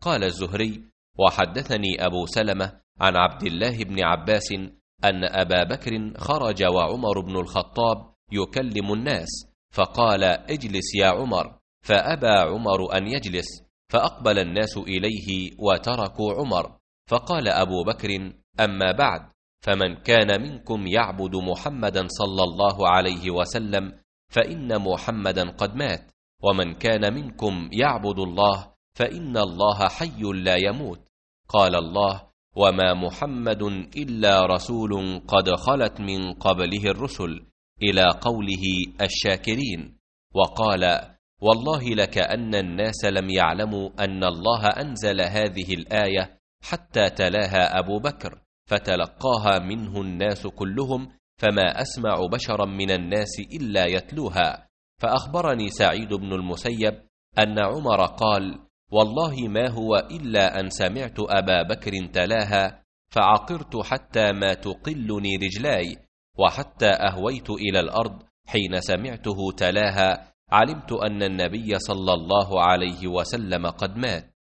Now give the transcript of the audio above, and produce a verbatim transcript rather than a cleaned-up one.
قال الزهري: وحدثني أبو سلمة عن عبد الله بن عباس أن أبا بكر خرج وعمر بن الخطاب يكلم الناس، فقال: اجلس يا عمر، فأبى عمر أن يجلس، فأقبل الناس إليه وتركوا عمر، فقال أبو بكر: أما بعد، فمن كان منكم يعبد محمدا صلى الله عليه وسلم فإن محمدا قد مات، ومن كان منكم يعبد الله فإن الله حي لا يموت. قال الله: وما محمد إلا رسول قد خلت من قبله الرسل، إلى قوله الشاكرين. وقال: والله لكأن الناس لم يعلموا أن الله أنزل هذه الآية حتى تلاها أبو بكر، فتلقاها منه الناس كلهم، فما أسمع بشرا من الناس إلا يتلوها. فأخبرني سعيد بن المسيب أن عمر قال: والله ما هو إلا أن سمعت أبا بكر تلاها، فعقرت حتى ما تقلني رجلاي، وحتى أهويت إلى الأرض حين سمعته تلاها، علمت أن النبي صلى الله عليه وسلم قد مات.